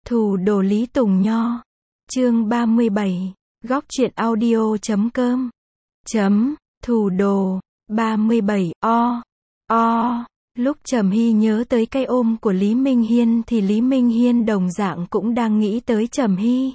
Thủ đồ Lý Tùng Nho. Chương 37. Góc truyện audio.com. Thủ đồ. 37. Lúc Trầm Hy nhớ tới cái ôm của Lý Minh Hiên thì Lý Minh Hiên đồng dạng cũng đang nghĩ tới Trầm Hy.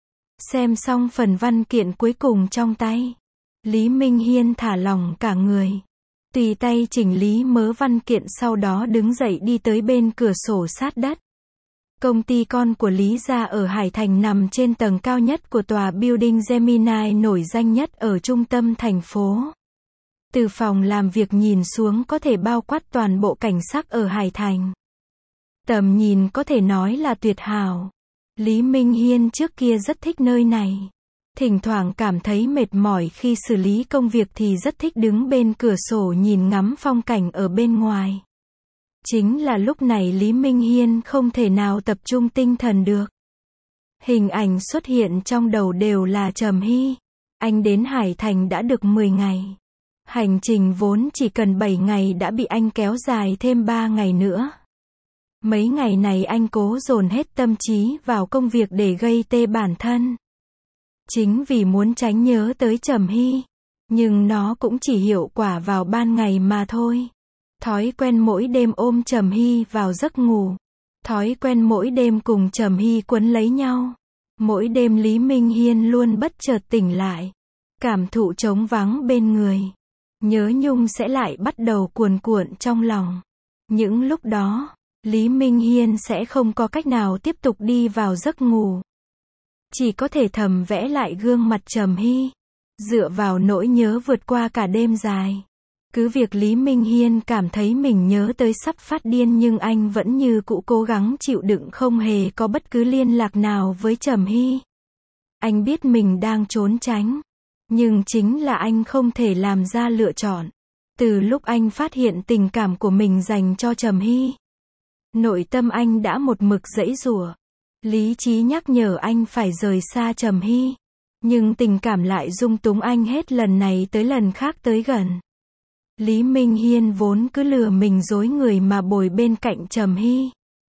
Xem xong phần văn kiện cuối cùng trong tay, Lý Minh Hiên thả lỏng cả người, tùy tay chỉnh lý mớ văn kiện, sau đó đứng dậy đi tới bên cửa sổ sát đất. Công ty con của Lý gia ở Hải Thành nằm trên tầng cao nhất của tòa building Gemini nổi danh nhất ở trung tâm thành phố. Từ phòng làm việc nhìn xuống có thể bao quát toàn bộ cảnh sắc ở Hải Thành. Tầm nhìn có thể nói là tuyệt hảo. Lý Minh Hiên trước kia rất thích nơi này. Thỉnh thoảng cảm thấy mệt mỏi khi xử lý công việc thì rất thích đứng bên cửa sổ nhìn ngắm phong cảnh ở bên ngoài. Chính là lúc này Lý Minh Hiên không thể nào tập trung tinh thần được. Hình ảnh xuất hiện trong đầu đều là Trầm Hy. Anh đến Hải Thành đã được 10 ngày. Hành trình vốn chỉ cần 7 ngày đã bị anh kéo dài thêm 3 ngày nữa. Mấy ngày này anh cố dồn hết tâm trí vào công việc để gây tê bản thân. Chính vì muốn tránh nhớ tới Trầm Hy. Nhưng nó cũng chỉ hiệu quả vào ban ngày mà thôi. Thói quen mỗi đêm ôm Trầm Hy vào giấc ngủ. Thói quen mỗi đêm cùng Trầm Hy quấn lấy nhau. Mỗi đêm Lý Minh Hiên luôn bất chợt tỉnh lại. Cảm thụ trống vắng bên người. Nhớ nhung sẽ lại bắt đầu cuồn cuộn trong lòng. Những lúc đó, Lý Minh Hiên sẽ không có cách nào tiếp tục đi vào giấc ngủ. Chỉ có thể thầm vẽ lại gương mặt Trầm Hy. Dựa vào nỗi nhớ vượt qua cả đêm dài. Cứ việc Lý Minh Hiên cảm thấy mình nhớ tới sắp phát điên nhưng anh vẫn như cũ cố gắng chịu đựng, không hề có bất cứ liên lạc nào với Trầm Hy. Anh biết mình đang trốn tránh. Nhưng chính là anh không thể làm ra lựa chọn. Từ lúc anh phát hiện tình cảm của mình dành cho Trầm Hy, nội tâm anh đã một mực giãy giụa. Lý trí nhắc nhở anh phải rời xa Trầm Hy. Nhưng tình cảm lại dung túng anh hết lần này tới lần khác tới gần. Lý Minh Hiên vốn cứ lừa mình dối người mà bồi bên cạnh Trầm Hy.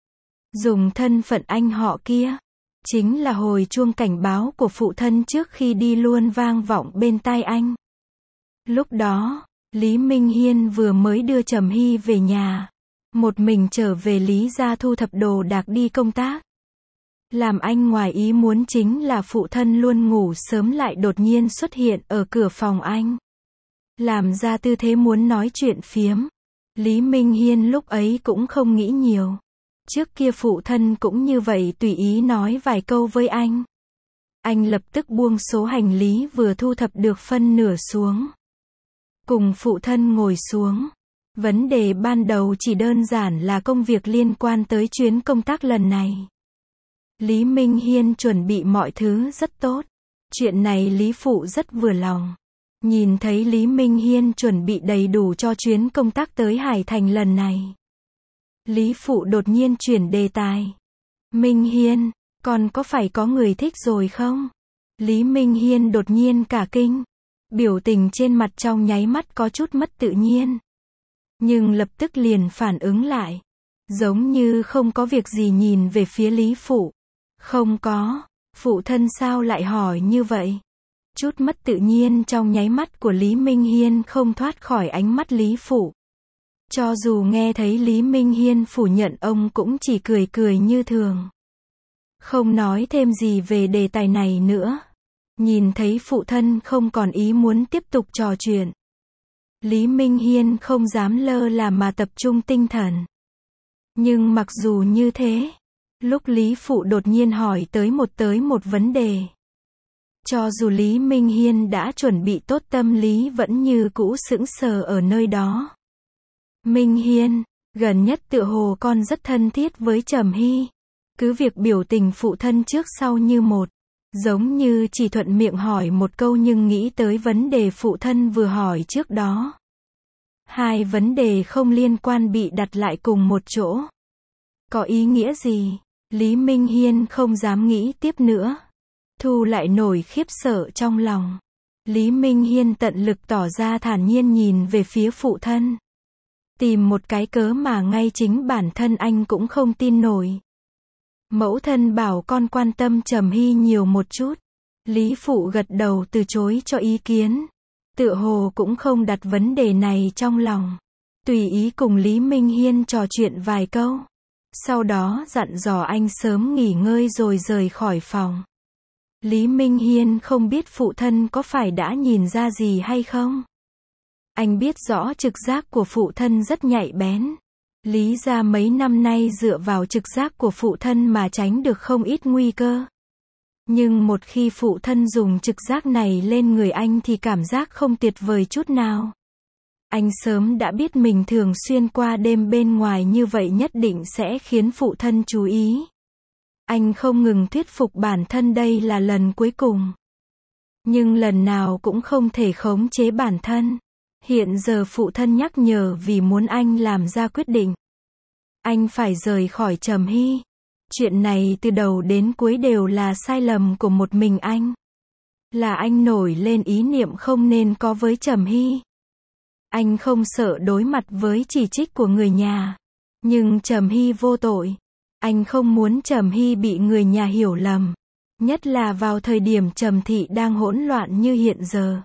Dùng thân phận anh họ kia. Chính là hồi chuông cảnh báo của phụ thân trước khi đi luôn vang vọng bên tai anh. Lúc đó, Lý Minh Hiên vừa mới đưa Trầm Hy về nhà. Một mình trở về Lý gia thu thập đồ đạc đi công tác. Làm anh ngoài ý muốn chính là phụ thân luôn ngủ sớm lại đột nhiên xuất hiện ở cửa phòng anh. Làm ra tư thế muốn nói chuyện phiếm. Lý Minh Hiên lúc ấy cũng không nghĩ nhiều. Trước kia phụ thân cũng như vậy, tùy ý nói vài câu với anh. Anh lập tức buông số hành lý vừa thu thập được phân nửa xuống. Cùng phụ thân ngồi xuống. Vấn đề ban đầu chỉ đơn giản là công việc liên quan tới chuyến công tác lần này. Lý Minh Hiên chuẩn bị mọi thứ rất tốt. Chuyện này Lý Phụ rất vừa lòng. Nhìn thấy Lý Minh Hiên chuẩn bị đầy đủ cho chuyến công tác tới Hải Thành lần này, Lý Phụ đột nhiên chuyển đề tài. Minh Hiên, con có phải có người thích rồi không? Lý Minh Hiên đột nhiên cả kinh. Biểu tình trên mặt trong nháy mắt có chút mất tự nhiên. Nhưng lập tức liền phản ứng lại. Giống như không có việc gì nhìn về phía Lý Phụ. Không có. Phụ thân sao lại hỏi như vậy? Chút mất tự nhiên trong nháy mắt của Lý Minh Hiên không thoát khỏi ánh mắt Lý Phụ. Cho dù nghe thấy Lý Minh Hiên phủ nhận, ông cũng chỉ cười cười như thường. Không nói thêm gì về đề tài này nữa. Nhìn thấy phụ thân không còn ý muốn tiếp tục trò chuyện, Lý Minh Hiên không dám lơ là mà tập trung tinh thần. Nhưng mặc dù như thế, lúc Lý Phụ đột nhiên hỏi tới một vấn đề, cho dù Lý Minh Hiên đã chuẩn bị tốt tâm lý vẫn như cũ sững sờ ở nơi đó. Minh Hiên, gần nhất tựa hồ con rất thân thiết với Trầm Hy. Cứ việc biểu tình phụ thân trước sau như một. Giống như chỉ thuận miệng hỏi một câu nhưng nghĩ tới vấn đề phụ thân vừa hỏi trước đó. Hai vấn đề không liên quan bị đặt lại cùng một chỗ. Có ý nghĩa gì? Lý Minh Hiên không dám nghĩ tiếp nữa. Thu lại nổi khiếp sợ trong lòng. Lý Minh Hiên tận lực tỏ ra thản nhiên nhìn về phía phụ thân. Tìm một cái cớ mà ngay chính bản thân anh cũng không tin nổi. Mẫu thân bảo con quan tâm Trầm Hy nhiều một chút. Lý Phụ gật đầu từ chối cho ý kiến. Tựa hồ cũng không đặt vấn đề này trong lòng. Tùy ý cùng Lý Minh Hiên trò chuyện vài câu. Sau đó dặn dò anh sớm nghỉ ngơi rồi rời khỏi phòng. Lý Minh Hiên không biết phụ thân có phải đã nhìn ra gì hay không. Anh biết rõ trực giác của phụ thân rất nhạy bén. Lý gia mấy năm nay dựa vào trực giác của phụ thân mà tránh được không ít nguy cơ. Nhưng một khi phụ thân dùng trực giác này lên người anh thì cảm giác không tuyệt vời chút nào. Anh sớm đã biết mình thường xuyên qua đêm bên ngoài như vậy nhất định sẽ khiến phụ thân chú ý. Anh không ngừng thuyết phục bản thân đây là lần cuối cùng. Nhưng lần nào cũng không thể khống chế bản thân. Hiện giờ phụ thân nhắc nhở vì muốn anh làm ra quyết định. Anh phải rời khỏi Trầm Hy. Chuyện này từ đầu đến cuối đều là sai lầm của một mình anh. Là anh nổi lên ý niệm không nên có với Trầm Hy. Anh không sợ đối mặt với chỉ trích của người nhà. Nhưng Trầm Hy vô tội. Anh không muốn Trầm Hy bị người nhà hiểu lầm. Nhất là vào thời điểm Trầm thị đang hỗn loạn như hiện giờ.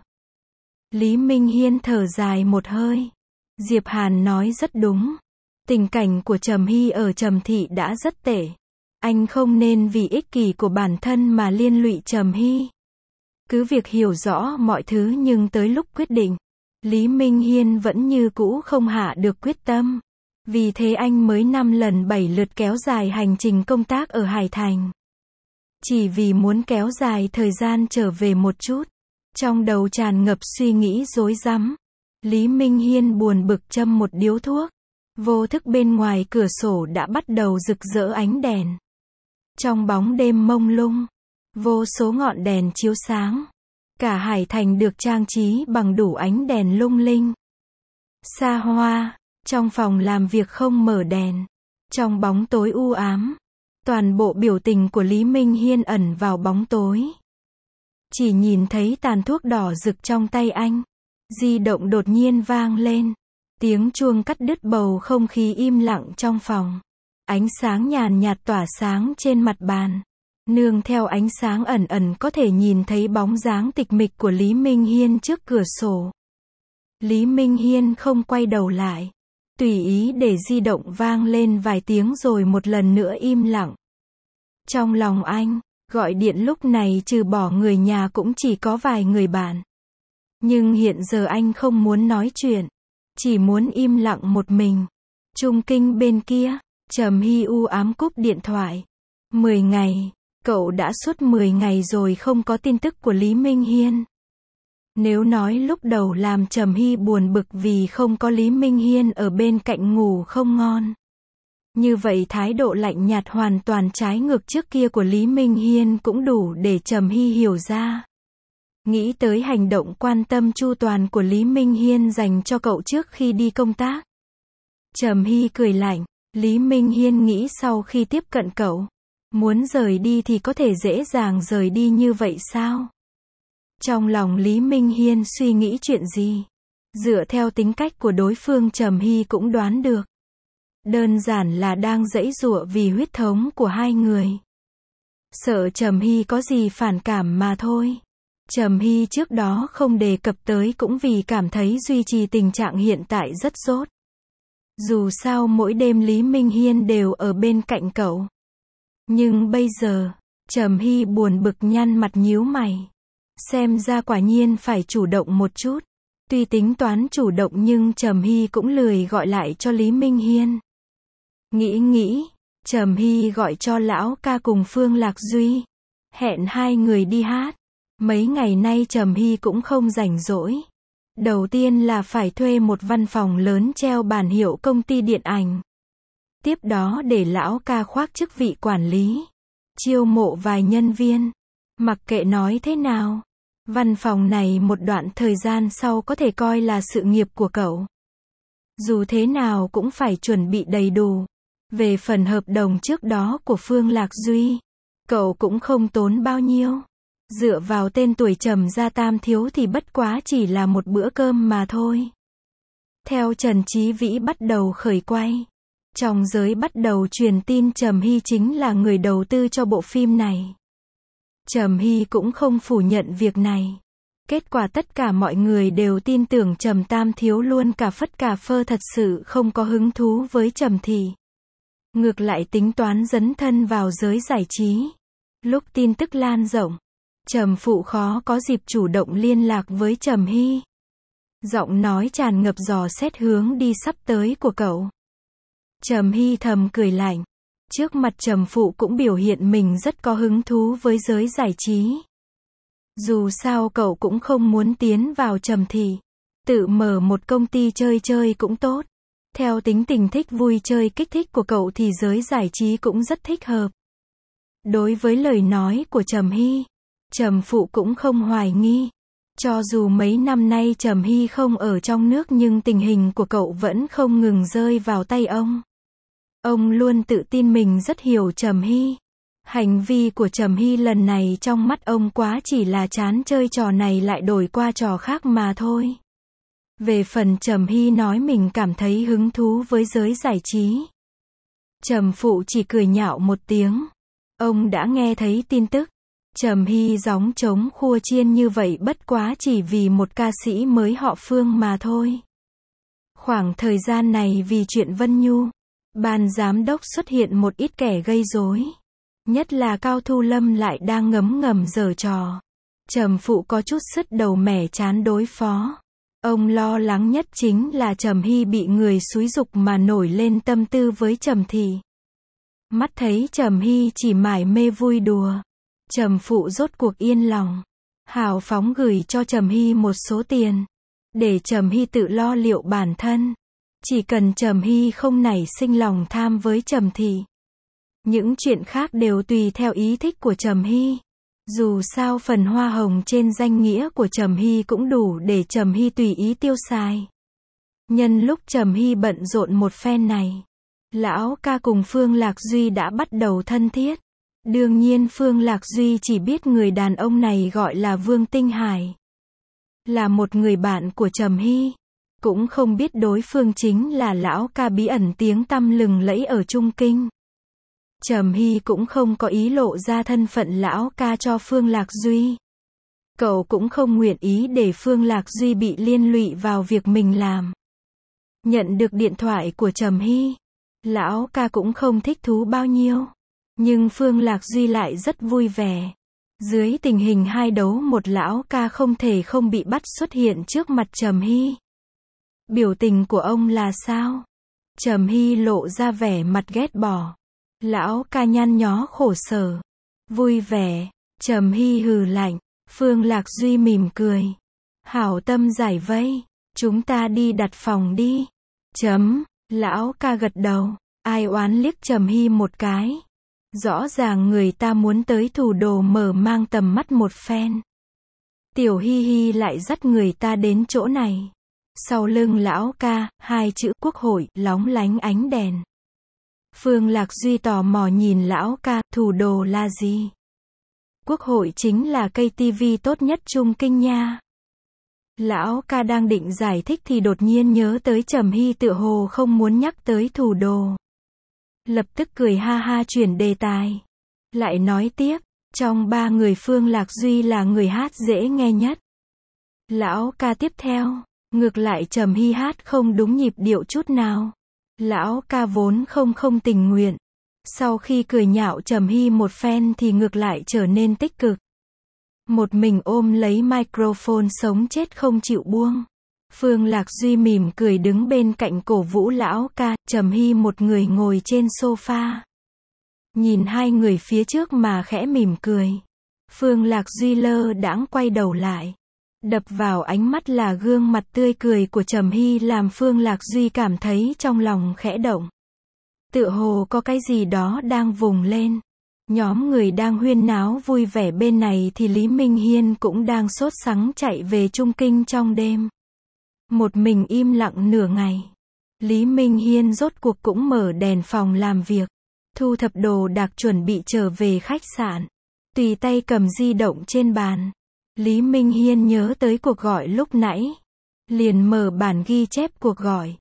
Lý Minh Hiên thở dài một hơi. Diệp Hàn nói rất đúng. Tình cảnh của Trầm Hy ở Trầm thị đã rất tệ. Anh không nên vì ích kỷ của bản thân mà liên lụy Trầm Hy. Cứ việc hiểu rõ mọi thứ nhưng tới lúc quyết định, Lý Minh Hiên vẫn như cũ không hạ được quyết tâm. Vì thế anh mới 5 lần 7 lượt kéo dài hành trình công tác ở Hải Thành. Chỉ vì muốn kéo dài thời gian trở về một chút. Trong đầu tràn ngập suy nghĩ rối rắm. Lý Minh Hiên buồn bực châm một điếu thuốc. Vô thức bên ngoài cửa sổ đã bắt đầu rực rỡ ánh đèn. Trong bóng đêm mông lung, vô số ngọn đèn chiếu sáng. Cả Hải Thành được trang trí bằng đủ ánh đèn lung linh. Xa hoa, trong phòng làm việc không mở đèn. Trong bóng tối u ám, toàn bộ biểu tình của Lý Minh Hiên ẩn vào bóng tối. Chỉ nhìn thấy tàn thuốc đỏ rực trong tay anh. Di động đột nhiên vang lên. Tiếng chuông cắt đứt bầu không khí im lặng trong phòng. Ánh sáng nhàn nhạt tỏa sáng trên mặt bàn. Nương theo ánh sáng ẩn ẩn có thể nhìn thấy bóng dáng tịch mịch của Lý Minh Hiên trước cửa sổ. Lý Minh Hiên không quay đầu lại. Tùy ý để di động vang lên vài tiếng rồi một lần nữa im lặng. Trong lòng anh, gọi điện lúc này trừ bỏ người nhà cũng chỉ có vài người bạn. Nhưng hiện giờ anh không muốn nói chuyện. Chỉ muốn im lặng một mình. Trung Kinh bên kia, Trầm Hy u ám cúp điện thoại. 10 ngày, cậu đã suốt 10 ngày rồi không có tin tức của Lý Minh Hiên. Nếu nói lúc đầu làm Trầm Hy buồn bực vì không có Lý Minh Hiên ở bên cạnh ngủ không ngon. Như vậy thái độ lạnh nhạt hoàn toàn trái ngược trước kia của Lý Minh Hiên cũng đủ để Trầm Hy hiểu ra. Nghĩ tới hành động quan tâm chu toàn của Lý Minh Hiên dành cho cậu trước khi đi công tác. Trầm Hy cười lạnh. Lý Minh Hiên nghĩ sau khi tiếp cận cậu, muốn rời đi thì có thể dễ dàng rời đi như vậy sao? Trong lòng Lý Minh Hiên suy nghĩ chuyện gì? Dựa theo tính cách của đối phương Trầm Hy cũng đoán được. Đơn giản là đang giãy giụa vì huyết thống của hai người. Sợ Trầm Hy có gì phản cảm mà thôi. Trầm Hy trước đó không đề cập tới cũng vì cảm thấy duy trì tình trạng hiện tại rất tốt. Dù sao mỗi đêm Lý Minh Hiên đều ở bên cạnh cậu. Nhưng bây giờ, Trầm Hy buồn bực nhăn mặt nhíu mày. Xem ra quả nhiên phải chủ động một chút. Tuy tính toán chủ động nhưng Trầm Hy cũng lười gọi lại cho Lý Minh Hiên. Nghĩ, Trầm Hy gọi cho lão ca cùng Phương Lạc Duy. Hẹn hai người đi hát. Mấy ngày nay Trầm Hy cũng không rảnh rỗi. Đầu tiên là phải thuê một văn phòng lớn treo bản hiệu công ty điện ảnh. Tiếp đó để lão ca khoác chức vị quản lý. Chiêu mộ vài nhân viên. Mặc kệ nói thế nào, văn phòng này một đoạn thời gian sau có thể coi là sự nghiệp của cậu. Dù thế nào cũng phải chuẩn bị đầy đủ. Về phần hợp đồng trước đó của Phương Lạc Duy, cậu cũng không tốn bao nhiêu. Dựa vào tên tuổi Trầm gia tam thiếu thì bất quá chỉ là một bữa cơm mà thôi. Theo Trần Chí Vĩ bắt đầu khởi quay, Trong giới bắt đầu truyền tin Trầm Hy chính là người đầu tư cho bộ phim này. Trầm Hy cũng không phủ nhận việc này. Kết quả tất cả mọi người đều tin tưởng Trầm Tam Thiếu, luôn cả Phất Cà Phơ thật sự không có hứng thú với Trầm Thị. Ngược lại tính toán dấn thân vào giới giải trí. Lúc tin tức lan rộng, Trầm Phụ khó có dịp chủ động liên lạc với Trầm Hy. Giọng nói tràn ngập dò xét hướng đi sắp tới của cậu. Trầm Hy thầm cười lạnh. Trước mặt Trầm Phụ cũng biểu hiện mình rất có hứng thú với giới giải trí. Dù sao cậu cũng không muốn tiến vào Trầm Thị. Tự mở một công ty chơi chơi cũng tốt. Theo tính tình thích vui chơi kích thích của cậu thì giới giải trí cũng rất thích hợp. Đối với lời nói của Trầm Hy, Trầm Phụ cũng không hoài nghi. Cho dù mấy năm nay Trầm Hy không ở trong nước nhưng tình hình của cậu vẫn không ngừng rơi vào tay ông. Ông luôn tự tin mình rất hiểu Trầm Hy. Hành vi của Trầm Hy lần này trong mắt ông quá chỉ là chán chơi trò này lại đổi qua trò khác mà thôi. Về phần Trầm Hy nói mình cảm thấy hứng thú với giới giải trí, Trầm Phụ chỉ cười nhạo một tiếng. Ông đã nghe thấy tin tức. Trầm Hy gióng trống khua chiên như vậy bất quá chỉ vì một ca sĩ mới họ Phương mà thôi. Khoảng thời gian này vì chuyện Vân Nhu, ban giám đốc xuất hiện một ít kẻ gây rối. Nhất là Cao Thu Lâm lại đang ngấm ngầm giở trò. Trầm Phụ có chút sứt đầu mẻ chán đối phó. Ông lo lắng nhất chính là Trầm Hy bị người xúi giục mà nổi lên tâm tư với Trầm Thị. Mắt thấy Trầm Hy chỉ mải mê vui đùa, Trầm Phụ rốt cuộc yên lòng. Hào phóng gửi cho Trầm Hy một số tiền, để Trầm Hy tự lo liệu bản thân. Chỉ cần Trầm Hy không nảy sinh lòng tham với Trầm Thị, những chuyện khác đều tùy theo ý thích của Trầm Hy. Dù sao phần hoa hồng trên danh nghĩa của Trầm Hy cũng đủ để Trầm Hy tùy ý tiêu xài. Nhân lúc Trầm Hy bận rộn một phen này, Lão Ca cùng Phương Lạc Duy đã bắt đầu thân thiết. Đương nhiên Phương Lạc Duy chỉ biết người đàn ông này gọi là Vương Tinh Hải, là một người bạn của Trầm Hy. Cũng không biết đối phương chính là Lão Ca bí ẩn tiếng tăm lừng lẫy ở Trung Kinh. Trầm Hy cũng không có ý lộ ra thân phận Lão Ca cho Phương Lạc Duy. Cậu cũng không nguyện ý để Phương Lạc Duy bị liên lụy vào việc mình làm. Nhận được điện thoại của Trầm Hy, Lão Ca cũng không thích thú bao nhiêu. Nhưng Phương Lạc Duy lại rất vui vẻ. Dưới tình hình 2 đấu 1 Lão Ca không thể không bị bắt xuất hiện trước mặt Trầm Hy. Biểu tình của ông là sao? Trầm Hy lộ ra vẻ mặt ghét bỏ. Lão Ca nhăn nhó khổ sở. Vui vẻ. Trầm Hy hừ lạnh. Phương Lạc Duy mỉm cười. Hảo tâm giải vây. Chúng ta đi đặt phòng đi. Lão Ca gật đầu. Ai oán liếc Trầm Hy một cái. Rõ ràng người ta muốn tới Thủ Đô mở mang tầm mắt một phen. Tiểu Hi Hi lại dắt người ta đến chỗ này. Sau lưng Lão Ca, 2 chữ Quốc hội lóng lánh ánh đèn. Phương Lạc Duy tò mò nhìn Lão Ca, Thủ Đô là gì? Quốc hội chính là cây tivi tốt nhất Trung Kinh nha. Lão Ca đang định giải thích thì đột nhiên nhớ tới Trầm Hy tựa hồ không muốn nhắc tới Thủ Đô. Lập tức cười ha ha chuyển đề tài. Lại nói tiếp, trong 3 người Phương Lạc Duy là người hát dễ nghe nhất. Lão Ca tiếp theo, ngược lại Trầm Hy hát không đúng nhịp điệu chút nào. Lão Ca vốn không tình nguyện. Sau khi cười nhạo Trầm Hy một phen thì ngược lại trở nên tích cực. Một mình ôm lấy microphone sống chết không chịu buông. Phương Lạc Duy mỉm cười đứng bên cạnh cổ vũ Lão Ca, Trầm Hy một người ngồi trên sofa. Nhìn 2 người phía trước mà khẽ mỉm cười. Phương Lạc Duy lơ đãng quay đầu lại. Đập vào ánh mắt là gương mặt tươi cười của Trầm Hy làm Phương Lạc Duy cảm thấy trong lòng khẽ động. Tựa hồ có cái gì đó đang vùng lên. Nhóm người đang huyên náo vui vẻ bên này thì Lý Minh Hiên cũng đang sốt sắng chạy về Trung Kinh trong đêm. Một mình im lặng nửa ngày. Lý Minh Hiên rốt cuộc cũng mở đèn phòng làm việc. Thu thập đồ đạc chuẩn bị trở về khách sạn. Tùy tay cầm di động trên bàn. Lý Minh Hiên nhớ tới cuộc gọi lúc nãy. Liền mở bản ghi chép cuộc gọi.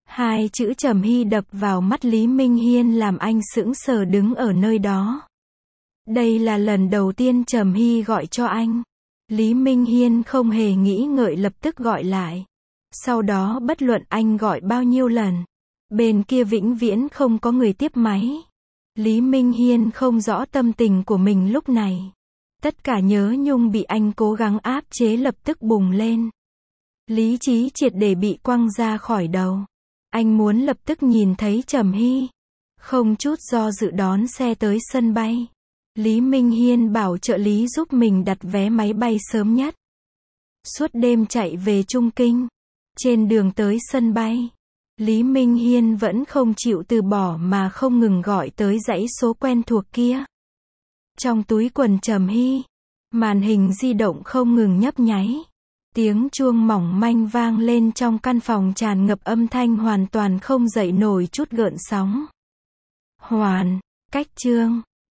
Hai chữ Trầm Hy đập vào mắt Lý Minh Hiên làm anh sững sờ đứng ở nơi đó. Đây là lần đầu tiên Trầm Hy gọi cho anh. Lý Minh Hiên không hề nghĩ ngợi lập tức gọi lại. Sau đó bất luận anh gọi bao nhiêu lần, bên kia vĩnh viễn không có người tiếp máy. Lý Minh Hiên không rõ tâm tình của mình lúc này. Tất cả nhớ nhung bị anh cố gắng áp chế lập tức bùng lên. Lý trí triệt để bị quăng ra khỏi đầu. Anh muốn lập tức nhìn thấy Trầm Hy. Không chút do dự đón xe tới sân bay. Lý Minh Hiên bảo trợ lý giúp mình đặt vé máy bay sớm nhất. Suốt đêm chạy về Trung Kinh. Trên đường tới sân bay, Lý Minh Hiên vẫn không chịu từ bỏ mà không ngừng gọi tới dãy số quen thuộc kia. Trong túi quần Trầm Hy, màn hình di động không ngừng nhấp nháy. Tiếng chuông mỏng manh vang lên trong căn phòng tràn ngập âm thanh hoàn toàn không dậy nổi chút gợn sóng. Hoàn, cách chương.